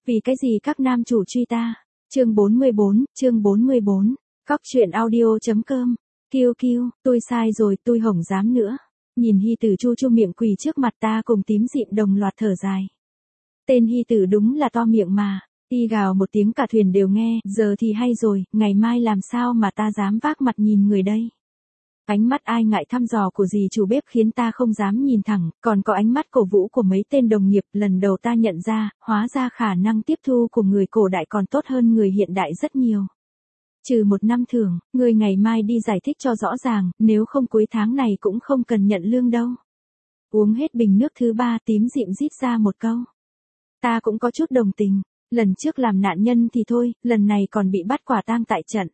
Vì cái gì các nam chủ truy ta? Chương 44. Cóc truyện audio.com. Kiêu kiêu, tôi sai rồi, tôi hổng dám nữa. Nhìn Hy Tử chu chu miệng quỳ trước mặt ta cùng tím dịm đồng loạt thở dài. Tên Hy Tử đúng là to miệng mà. Y gào một tiếng cả thuyền đều nghe, giờ thì hay rồi, ngày mai làm sao mà ta dám vác mặt nhìn người đây. Ánh mắt ai ngại thăm dò của dì chủ bếp khiến ta không dám nhìn thẳng, còn có ánh mắt cổ vũ của mấy tên đồng nghiệp, lần đầu ta nhận ra, hóa ra khả năng tiếp thu của người cổ đại còn tốt hơn người hiện đại rất nhiều. Trừ 1 năm thưởng, người ngày mai đi giải thích cho rõ ràng, nếu không cuối tháng này cũng không cần nhận lương đâu. Uống hết bình nước thứ 3, tím dịm rít ra một câu. Ta cũng có chút đồng tình, lần trước làm nạn nhân thì thôi, lần này còn bị bắt quả tang tại trận.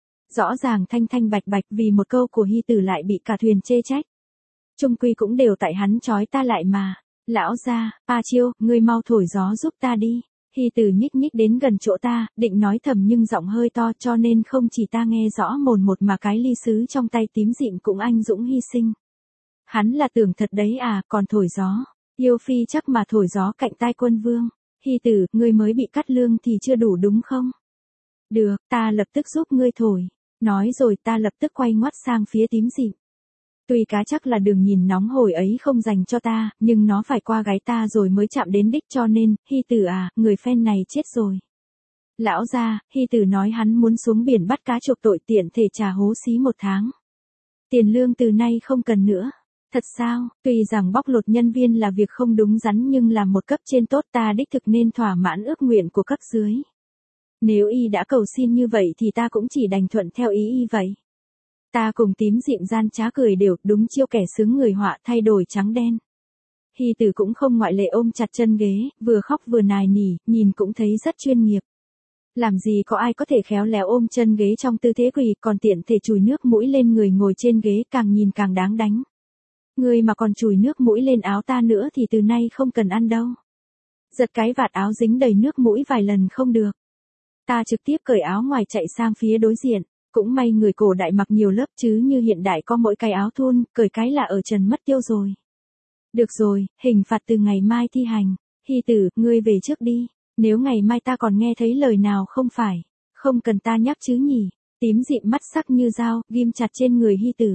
Rõ ràng thanh thanh bạch bạch vì một câu của Hy Tử lại bị cả thuyền chê trách. Chung quy cũng đều tại hắn trói ta lại mà. Lão gia, A Chiêu, ngươi mau thổi gió giúp ta đi. Hy Tử nhích nhích đến gần chỗ ta, định nói thầm nhưng giọng hơi to cho nên không chỉ ta nghe rõ mồn một mà cái ly sứ trong tay tím dịm cũng anh dũng hy sinh. Hắn là tưởng thật đấy à, còn thổi gió. Yêu phi chắc mà thổi gió cạnh tai quân vương. Hy Tử, ngươi mới bị cắt lương thì chưa đủ đúng không? Được, ta lập tức giúp ngươi thổi. Nói rồi ta lập tức quay ngoắt sang phía tím dịm. Tuy cá chắc là đường nhìn nóng hổi ấy không dành cho ta, nhưng nó phải qua gáy ta rồi mới chạm đến đích cho nên, Hy Tử à, người fan này chết rồi. Lão gia, Hy Tử nói hắn muốn xuống biển bắt cá chuộc tội tiện thể trả hố xí 1 tháng. Tiền lương từ nay không cần nữa. Thật sao, tuy rằng bóc lột nhân viên là việc không đúng đắn nhưng làm một cấp trên tốt ta đích thực nên thỏa mãn ước nguyện của cấp dưới. Nếu y đã cầu xin như vậy thì ta cũng chỉ đành thuận theo ý y vậy. Ta cùng tím dịm gian trá cười đều, đúng chiêu kẻ sướng người họa thay đổi trắng đen. Hy Tử cũng không ngoại lệ ôm chặt chân ghế, vừa khóc vừa nài nỉ, nhìn cũng thấy rất chuyên nghiệp. Làm gì có ai có thể khéo léo ôm chân ghế trong tư thế quỳ còn tiện thể chùi nước mũi lên người ngồi trên ghế càng nhìn càng đáng đánh. Người mà còn chùi nước mũi lên áo ta nữa thì từ nay không cần ăn đâu. Giật cái vạt áo dính đầy nước mũi vài lần không được. Ta trực tiếp cởi áo ngoài chạy sang phía đối diện, cũng may người cổ đại mặc nhiều lớp chứ như hiện đại có mỗi cái áo thun, cởi cái là ở trần mất tiêu rồi. Được rồi, hình phạt từ ngày mai thi hành. Hy Tử, ngươi về trước đi, nếu ngày mai ta còn nghe thấy lời nào không phải, không cần ta nhắc chứ nhỉ. Tím dịm mắt sắc như dao, ghim chặt trên người Hy Tử.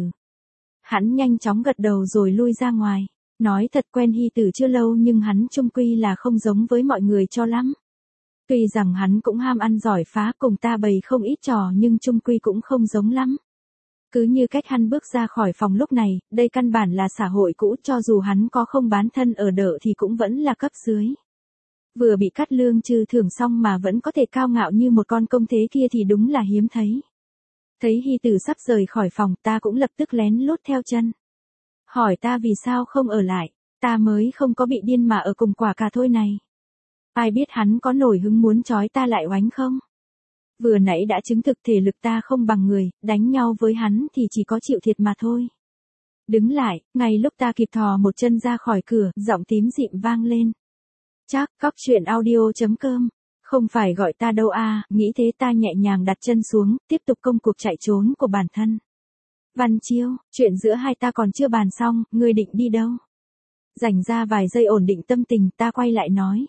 Hắn nhanh chóng gật đầu rồi lui ra ngoài. Nói thật quen Hy Tử chưa lâu nhưng hắn chung quy là không giống với mọi người cho lắm. Tuy rằng hắn cũng ham ăn giỏi phá cùng ta bày không ít trò nhưng chung quy cũng không giống lắm. Cứ như cách hắn bước ra khỏi phòng lúc này, đây căn bản là xã hội cũ cho dù hắn có không bán thân ở đợ thì cũng vẫn là cấp dưới. Vừa bị cắt lương trừ thưởng xong mà vẫn có thể cao ngạo như một con công thế kia thì đúng là hiếm thấy. Thấy Hy Tử sắp rời khỏi phòng ta cũng lập tức lén lút theo chân. Hỏi ta vì sao không ở lại, ta mới không có bị điên mà ở cùng quả cà thôi này. Ai biết hắn có nổi hứng muốn trói ta lại oánh không? Vừa nãy đã chứng thực thể lực ta không bằng người, đánh nhau với hắn thì chỉ có chịu thiệt mà thôi. Đứng lại, ngay lúc ta kịp thò một chân ra khỏi cửa, giọng tím dịm vang lên. Chắc, cóc truyện audio.com. Không phải gọi ta đâu à, nghĩ thế ta nhẹ nhàng đặt chân xuống, tiếp tục công cuộc chạy trốn của bản thân. Văn Chiêu, chuyện giữa hai ta còn chưa bàn xong, ngươi định đi đâu? Dành ra vài giây ổn định tâm tình, ta quay lại nói.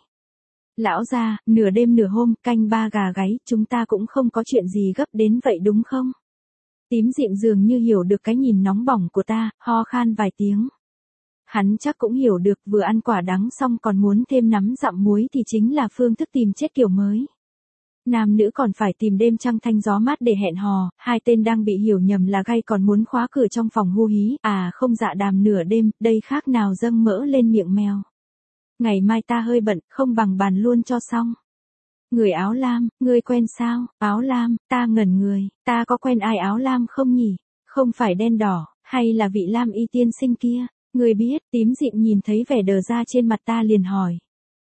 Lão gia, nửa đêm nửa hôm, canh 3 gà gáy, chúng ta cũng không có chuyện gì gấp đến vậy đúng không? Tím dịm dường như hiểu được cái nhìn nóng bỏng của ta, ho khan vài tiếng. Hắn chắc cũng hiểu được vừa ăn quả đắng xong còn muốn thêm nắm dặm muối thì chính là phương thức tìm chết kiểu mới. Nam nữ còn phải tìm đêm trăng thanh gió mát để hẹn hò, hai tên đang bị hiểu nhầm là gay còn muốn khóa cửa trong phòng hu hí, à không dạ đàm nửa đêm, đây khác nào dâng mỡ lên miệng mèo. Ngày mai ta hơi bận, không bằng bàn luôn cho xong. Người áo lam, ngươi quen sao? Áo lam, ta ngẩn người, ta có quen ai áo lam không nhỉ? Không phải đen đỏ, hay là vị lam y tiên sinh kia? Ngươi biết, tím dịm nhìn thấy vẻ đờ ra trên mặt ta liền hỏi.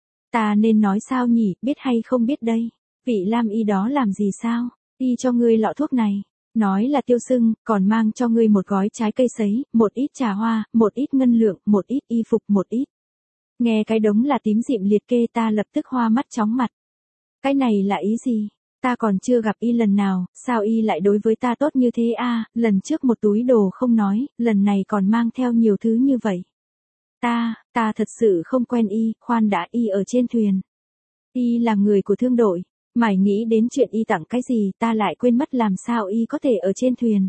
Ta nên nói sao nhỉ, biết hay không biết đây? Vị lam y đó làm gì sao? Y cho ngươi lọ thuốc này. Nói là tiêu sưng, còn mang cho ngươi một gói trái cây sấy, một ít trà hoa, một ít ngân lượng, một ít y phục, một ít. Nghe cái đống là tím dịm liệt kê ta lập tức hoa mắt chóng mặt. Cái này là ý gì? Ta còn chưa gặp y lần nào, sao y lại đối với ta tốt như thế à, lần trước một túi đồ không nói, lần này còn mang theo nhiều thứ như vậy. Ta thật sự không quen y, khoan đã y ở trên thuyền. Y là người của thương đội. Mải nghĩ đến chuyện Y tặng cái gì ta lại quên mất làm sao Y có thể ở trên thuyền.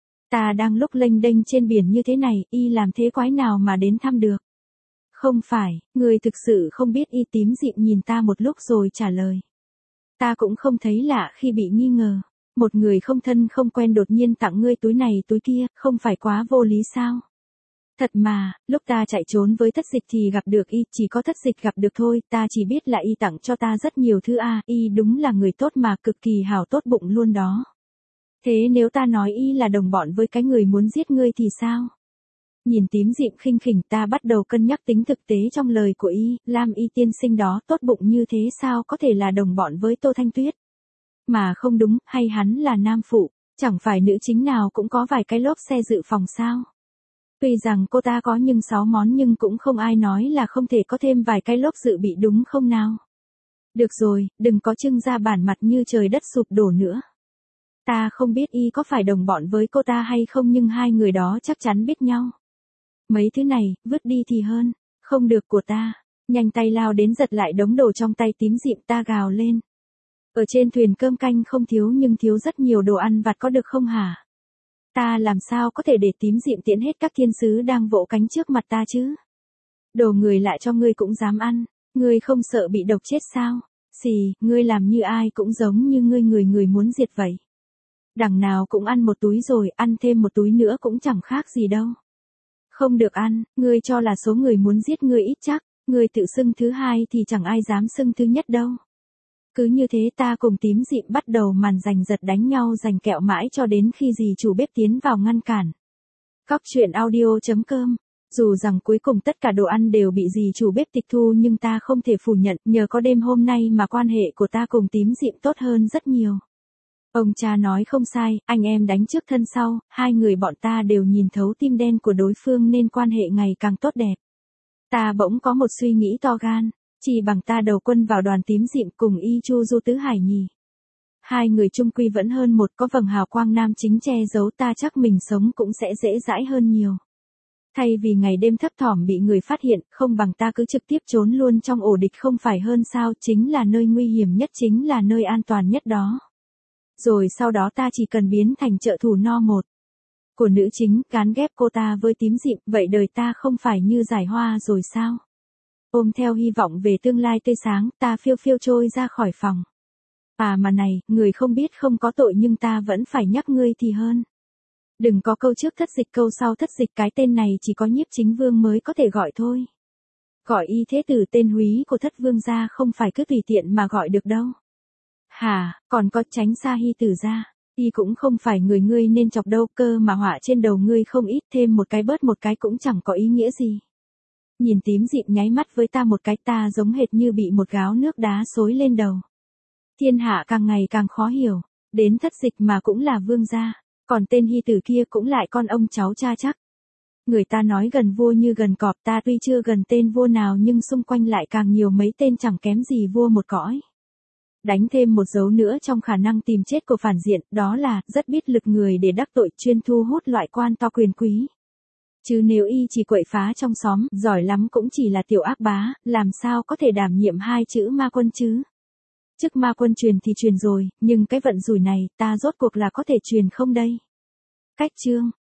Ta đang lúc lênh đênh trên biển như thế này, Y làm thế quái nào mà đến thăm được. Không phải, người thực sự không biết. Y tím dịm nhìn ta một lúc rồi trả lời. Ta cũng không thấy lạ khi bị nghi ngờ. Một người không thân không quen đột nhiên tặng ngươi túi này túi kia, không phải quá vô lý sao? Thật mà, lúc ta chạy trốn với Thất Dịch thì gặp được Y, chỉ có Thất Dịch gặp được thôi, ta chỉ biết là Y tặng cho ta rất nhiều thứ Y đúng là người tốt mà, cực kỳ hảo tốt bụng luôn đó. Thế nếu ta nói Y là đồng bọn với cái người muốn giết ngươi thì sao? Nhìn tím dịm khinh khỉnh, ta bắt đầu cân nhắc tính thực tế trong lời của Y, Lam Y tiên sinh đó tốt bụng như thế sao có thể là đồng bọn với Tô Thanh Tuyết? Mà không đúng, hay hắn là nam phụ, chẳng phải nữ chính nào cũng có vài cái lốp xe dự phòng sao? Tuy rằng cô ta có nhưng 6 món nhưng cũng không ai nói là không thể có thêm vài cái lốp dự bị đúng không nào? Được rồi, đừng có trưng ra bản mặt như trời đất sụp đổ nữa. Ta không biết Y có phải đồng bọn với cô ta hay không nhưng hai người đó chắc chắn biết nhau. Mấy thứ này, vứt đi thì hơn, không được của ta. Nhanh tay lao đến giật lại đống đồ trong tay tím dịm, ta gào lên. Ở trên thuyền cơm canh không thiếu nhưng thiếu rất nhiều đồ ăn vặt có được không hả? Ta làm sao có thể để tím dịm tiễn hết các thiên sứ đang vỗ cánh trước mặt ta chứ? Đồ người lại cho ngươi cũng dám ăn, ngươi không sợ bị độc chết sao? Xì, ngươi làm như ai cũng giống như ngươi người muốn diệt vậy. Đằng nào cũng ăn một túi rồi, ăn thêm một túi nữa cũng chẳng khác gì đâu. Không được ăn, ngươi cho là số người muốn giết ngươi ít chắc, ngươi tự xưng thứ hai thì chẳng ai dám xưng thứ nhất đâu. Cứ như thế ta cùng tím dịm bắt đầu màn giành giật đánh nhau giành kẹo mãi cho đến khi dì chủ bếp tiến vào ngăn cản. Cóc truyện audio.com. Dù rằng cuối cùng tất cả đồ ăn đều bị dì chủ bếp tịch thu nhưng ta không thể phủ nhận nhờ có đêm hôm nay mà quan hệ của ta cùng tím dịm tốt hơn rất nhiều. Ông cha nói không sai, anh em đánh trước thân sau, hai người bọn ta đều nhìn thấu tim đen của đối phương nên quan hệ ngày càng tốt đẹp. Ta bỗng có một suy nghĩ to gan, chỉ bằng ta đầu quân vào đoàn tím dịm cùng Y Chu Du Tứ Hải nhỉ. Hai người chung quy vẫn hơn một, có vầng hào quang nam chính che giấu ta chắc mình sống cũng sẽ dễ dãi hơn nhiều. Thay vì ngày đêm thấp thỏm bị người phát hiện, không bằng ta cứ trực tiếp trốn luôn trong ổ địch không phải hơn sao, chính là nơi nguy hiểm nhất chính là nơi an toàn nhất đó. Rồi sau đó ta chỉ cần biến thành trợ thủ no một của nữ chính, gán ghép cô ta với tím dịm, vậy đời ta không phải như giải hoa rồi sao? Ôm theo hy vọng về tương lai tươi sáng, ta phiêu phiêu trôi ra khỏi phòng. Mà này, người không biết không có tội nhưng ta vẫn phải nhắc ngươi thì hơn. Đừng có câu trước thất dịch câu sau thất dịch, cái tên này chỉ có Nhiếp Chính Vương mới có thể gọi thôi. Gọi Y thế tử tên húy của Thất Vương gia không phải cứ tùy tiện mà gọi được đâu. Hả, còn có Tránh Xa Hy tử gia, Y cũng không phải người ngươi nên chọc đâu, cơ mà họa trên đầu ngươi không ít, thêm một cái bớt một cái cũng chẳng có ý nghĩa gì. Nhìn tím dịm nháy mắt với ta một cái, ta giống hệt như bị một gáo nước đá xối lên đầu. Thiên hạ càng ngày càng khó hiểu, đến thất dịch mà cũng là vương gia, còn tên Hy tử kia cũng lại con ông cháu cha chắc. Người ta nói gần vua như gần cọp, ta tuy chưa gần tên vua nào nhưng xung quanh lại càng nhiều mấy tên chẳng kém gì vua một cõi. Đánh thêm một dấu nữa trong khả năng tìm chết của phản diện, đó là rất biết lực người để đắc tội, chuyên thu hút loại quan to quyền quý. Chứ nếu Y chỉ quậy phá trong xóm, giỏi lắm cũng chỉ là tiểu ác bá, làm sao có thể đảm nhiệm hai chữ ma quân chứ? Chức ma quân truyền thì truyền rồi, nhưng cái vận rủi này, ta rốt cuộc là có thể truyền không đây? Cách chương